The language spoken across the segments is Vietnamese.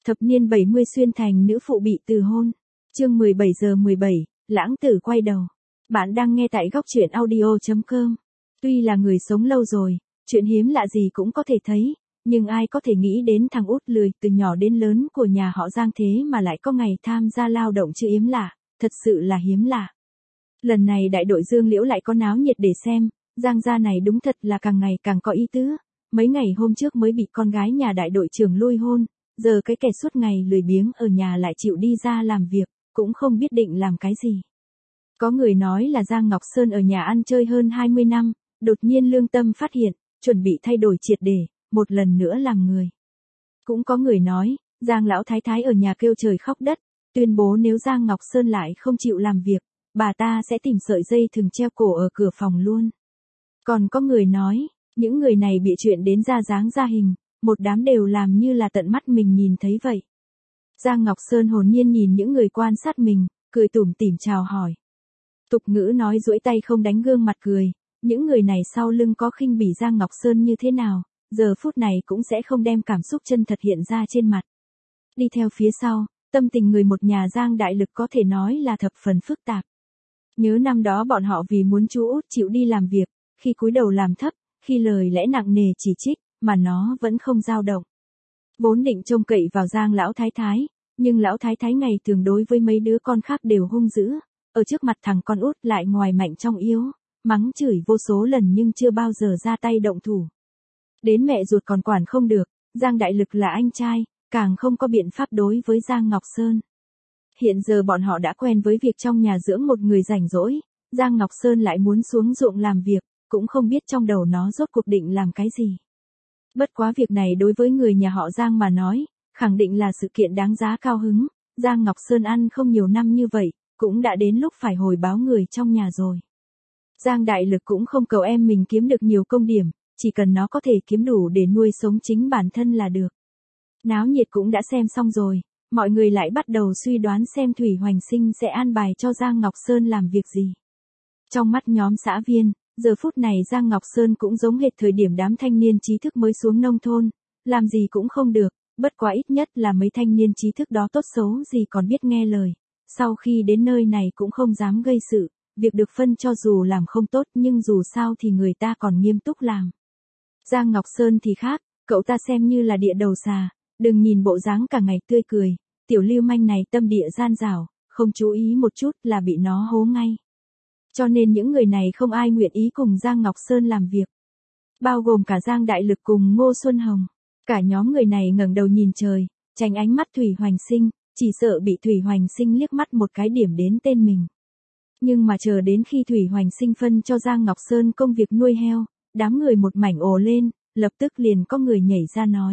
Thập niên 70 xuyên thành nữ phụ bị từ hôn. Chương 17 giờ 17, lãng tử quay đầu. Bạn đang nghe tại góc truyện audio.com. Tuy là người sống lâu rồi, chuyện hiếm lạ gì cũng có thể thấy, nhưng ai có thể nghĩ đến thằng út lười từ nhỏ đến lớn của nhà họ Giang thế mà lại có ngày tham gia lao động chưa yếm lạ, thật sự là hiếm lạ. Lần này đại đội Dương Liễu lại có náo nhiệt để xem, Giang gia này đúng thật là càng ngày càng có ý tứ. Mấy ngày hôm trước mới bị con gái nhà đại đội trưởng lui hôn, giờ cái kẻ suốt ngày lười biếng ở nhà lại chịu đi ra làm việc, cũng không biết định làm cái gì. Có người nói là Giang Ngọc Sơn ở nhà ăn chơi hơn 20 năm, đột nhiên lương tâm phát hiện, chuẩn bị thay đổi triệt để, một lần nữa làm người. Cũng có người nói, Giang lão thái thái ở nhà kêu trời khóc đất, tuyên bố nếu Giang Ngọc Sơn lại không chịu làm việc, bà ta sẽ tìm sợi dây thừng treo cổ ở cửa phòng luôn. Còn có người nói, những người này bị chuyện đến ra dáng ra hình, một đám đều làm như là tận mắt mình nhìn thấy vậy. Giang Ngọc Sơn hồn nhiên nhìn những người quan sát mình, cười tủm tỉm chào hỏi. Tục ngữ nói duỗi tay không đánh gương mặt cười, những người này sau lưng có khinh bỉ Giang Ngọc Sơn như thế nào, giờ phút này cũng sẽ không đem cảm xúc chân thật hiện ra trên mặt. Đi theo phía sau, tâm tình người một nhà Giang Đại Lực có thể nói là thập phần phức tạp. Nhớ năm đó bọn họ vì muốn chú út chịu đi làm việc, khi cúi đầu làm thấp, khi lời lẽ nặng nề chỉ trích, mà nó vẫn không dao động. Vốn định trông cậy vào Giang lão thái thái, nhưng lão thái thái ngày thường đối với mấy đứa con khác đều hung dữ, ở trước mặt thằng con út lại ngoài mạnh trong yếu, mắng chửi vô số lần nhưng chưa bao giờ ra tay động thủ. Đến mẹ ruột còn quản không được, Giang Đại Lực là anh trai, càng không có biện pháp đối với Giang Ngọc Sơn. Hiện giờ bọn họ đã quen với việc trong nhà dưỡng một người rảnh rỗi, Giang Ngọc Sơn lại muốn xuống ruộng làm việc, cũng không biết trong đầu nó rốt cuộc định làm cái gì. Bất quá việc này đối với người nhà họ Giang mà nói, khẳng định là sự kiện đáng giá cao hứng, Giang Ngọc Sơn ăn không nhiều năm như vậy, cũng đã đến lúc phải hồi báo người trong nhà rồi. Giang Đại Lực cũng không cầu em mình kiếm được nhiều công điểm, chỉ cần nó có thể kiếm đủ để nuôi sống chính bản thân là được. Náo nhiệt cũng đã xem xong rồi, mọi người lại bắt đầu suy đoán xem Thủy Hoành Sinh sẽ an bài cho Giang Ngọc Sơn làm việc gì. Trong mắt nhóm xã viên, giờ phút này Giang Ngọc Sơn cũng giống hệt thời điểm đám thanh niên trí thức mới xuống nông thôn, làm gì cũng không được, bất quá ít nhất là mấy thanh niên trí thức đó tốt xấu gì còn biết nghe lời. Sau khi đến nơi này cũng không dám gây sự, việc được phân cho dù làm không tốt nhưng dù sao thì người ta còn nghiêm túc làm. Giang Ngọc Sơn thì khác, cậu ta xem như là địa đầu xà, đừng nhìn bộ dáng cả ngày tươi cười, tiểu lưu manh này tâm địa gian dảo, không chú ý một chút là bị nó hố ngay. Cho nên những người này không ai nguyện ý cùng Giang Ngọc Sơn làm việc. Bao gồm cả Giang Đại Lực cùng Ngô Xuân Hồng. Cả nhóm người này ngẩng đầu nhìn trời, tránh ánh mắt Thủy Hoành Sinh, chỉ sợ bị Thủy Hoành Sinh liếc mắt một cái điểm đến tên mình. Nhưng mà chờ đến khi Thủy Hoành Sinh phân cho Giang Ngọc Sơn công việc nuôi heo, đám người một mảnh ồ lên, lập tức liền có người nhảy ra nói.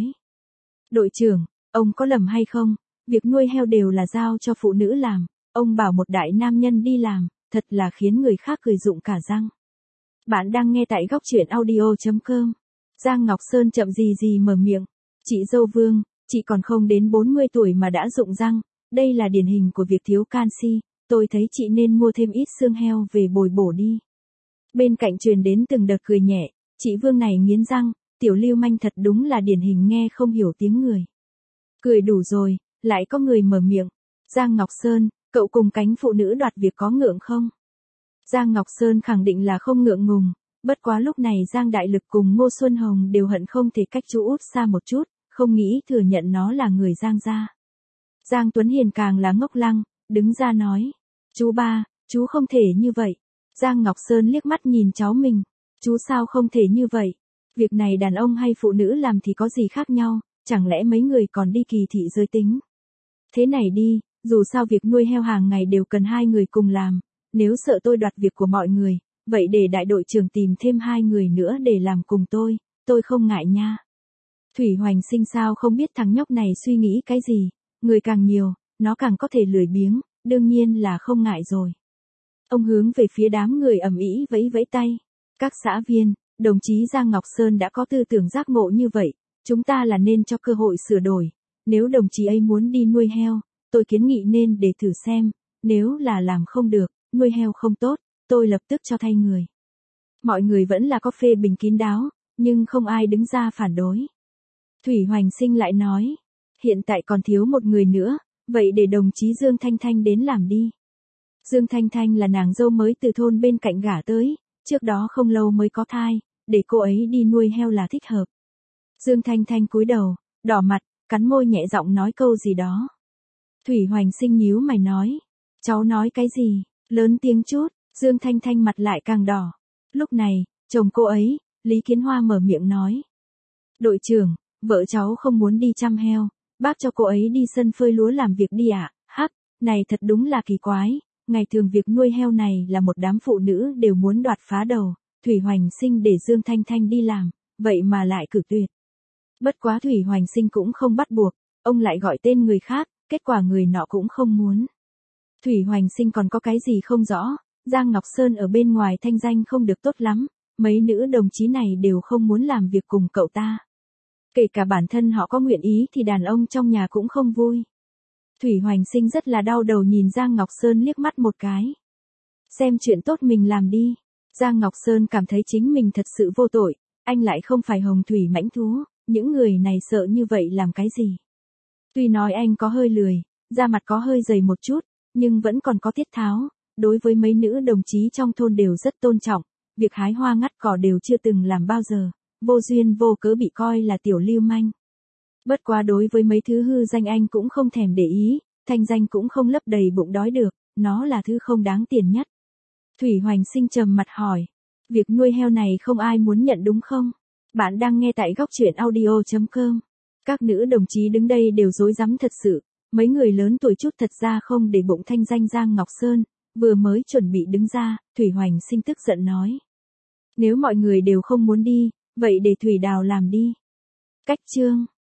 Đội trưởng, ông có lầm hay không? Việc nuôi heo đều là giao cho phụ nữ làm, ông bảo một đại nam nhân đi làm, thật là khiến người khác cười rụng cả răng. Bạn đang nghe tại góc truyện audio.com. Giang Ngọc Sơn chậm gì mở miệng. Chị dâu Vương, chị còn không đến 40 tuổi mà đã rụng răng, đây là điển hình của việc thiếu canxi, tôi thấy chị nên mua thêm ít xương heo về bồi bổ đi. Bên cạnh truyền đến từng đợt cười nhẹ, chị Vương này nghiến răng, tiểu lưu manh thật đúng là điển hình nghe không hiểu tiếng người. Cười đủ rồi, lại có người mở miệng. Giang Ngọc Sơn, cậu cùng cánh phụ nữ đoạt việc có ngượng không? Giang Ngọc Sơn khẳng định là không ngượng ngùng, bất quá lúc này Giang Đại Lực cùng Ngô Xuân Hồng đều hận không thể cách chú út xa một chút, không nghĩ thừa nhận nó là người Giang gia. Giang Tuấn Hiền càng là ngốc lăng, đứng ra nói. Chú ba, chú không thể như vậy. Giang Ngọc Sơn liếc mắt nhìn cháu mình. Chú sao không thể như vậy? Việc này đàn ông hay phụ nữ làm thì có gì khác nhau, chẳng lẽ mấy người còn đi kỳ thị giới tính? Thế này đi, dù sao việc nuôi heo hàng ngày đều cần hai người cùng làm, nếu sợ tôi đoạt việc của mọi người, vậy để đại đội trưởng tìm thêm 2 người nữa để làm cùng tôi không ngại nha. Thủy Hoành Sinh sao không biết thằng nhóc này suy nghĩ cái gì, người càng nhiều, nó càng có thể lười biếng, đương nhiên là không ngại rồi. Ông hướng về phía đám người ầm ĩ vẫy vẫy tay. Các xã viên, đồng chí Giang Ngọc Sơn đã có tư tưởng giác ngộ như vậy, chúng ta là nên cho cơ hội sửa đổi. Nếu đồng chí ấy muốn đi nuôi heo, tôi kiến nghị nên để thử xem, nếu là làm không được, nuôi heo không tốt, tôi lập tức cho thay người. Mọi người vẫn là có phê bình kín đáo, nhưng không ai đứng ra phản đối. Thủy Hoành Sinh lại nói, Hiện tại còn thiếu một người nữa, vậy để đồng chí Dương Thanh Thanh đến làm đi. Dương Thanh Thanh là nàng dâu mới từ thôn bên cạnh gả tới, trước đó không lâu mới có thai, để cô ấy đi nuôi heo là thích hợp. Dương Thanh Thanh cúi đầu, đỏ mặt, cắn môi nhẹ giọng nói câu gì đó. Thủy Hoành Sinh nhíu mày nói, cháu nói cái gì, lớn tiếng chút, Dương Thanh Thanh mặt lại càng đỏ. Lúc này, chồng cô ấy, Lý Kiến Hoa mở miệng nói. Đội trưởng, vợ cháu không muốn đi chăm heo, bác cho cô ấy đi sân phơi lúa làm việc đi ạ. Hắc, này thật đúng là kỳ quái, ngày thường việc nuôi heo này là một đám phụ nữ đều muốn đoạt phá đầu, Thủy Hoành Sinh để Dương Thanh Thanh đi làm, vậy mà lại cử tuyệt. Bất quá Thủy Hoành Sinh cũng không bắt buộc, ông lại gọi tên người khác, kết quả người nọ cũng không muốn. Thủy Hoành Sinh còn có cái gì không rõ, Giang Ngọc Sơn ở bên ngoài thanh danh không được tốt lắm, mấy nữ đồng chí này đều không muốn làm việc cùng cậu ta. Kể cả bản thân họ có nguyện ý thì đàn ông trong nhà cũng không vui. Thủy Hoành Sinh rất là đau đầu nhìn Giang Ngọc Sơn liếc mắt một cái. Xem chuyện tốt mình làm đi. Giang Ngọc Sơn cảm thấy chính mình thật sự vô tội, anh lại không phải hồng thủy mãnh thú, những người này sợ như vậy làm cái gì. Tuy nói anh có hơi lười, da mặt có hơi dày một chút, nhưng vẫn còn có tiết tháo, đối với mấy nữ đồng chí trong thôn đều rất tôn trọng, việc hái hoa ngắt cỏ đều chưa từng làm bao giờ, vô duyên vô cớ bị coi là tiểu lưu manh. Bất quá đối với mấy thứ hư danh anh cũng không thèm để ý, thanh danh cũng không lấp đầy bụng đói được, nó là thứ không đáng tiền nhất. Thủy Hoành Sinh trầm mặt hỏi, việc nuôi heo này không ai muốn nhận đúng không? Bạn đang nghe tại góc truyện audio.com. Các nữ đồng chí đứng đây đều rối rắm thật sự, mấy người lớn tuổi chút thật ra không để bụng thanh danh Giang Ngọc Sơn, vừa mới chuẩn bị đứng ra, Thủy Hoành Sinh tức giận nói. Nếu mọi người đều không muốn đi, vậy để Thủy Đào làm đi. Cách chương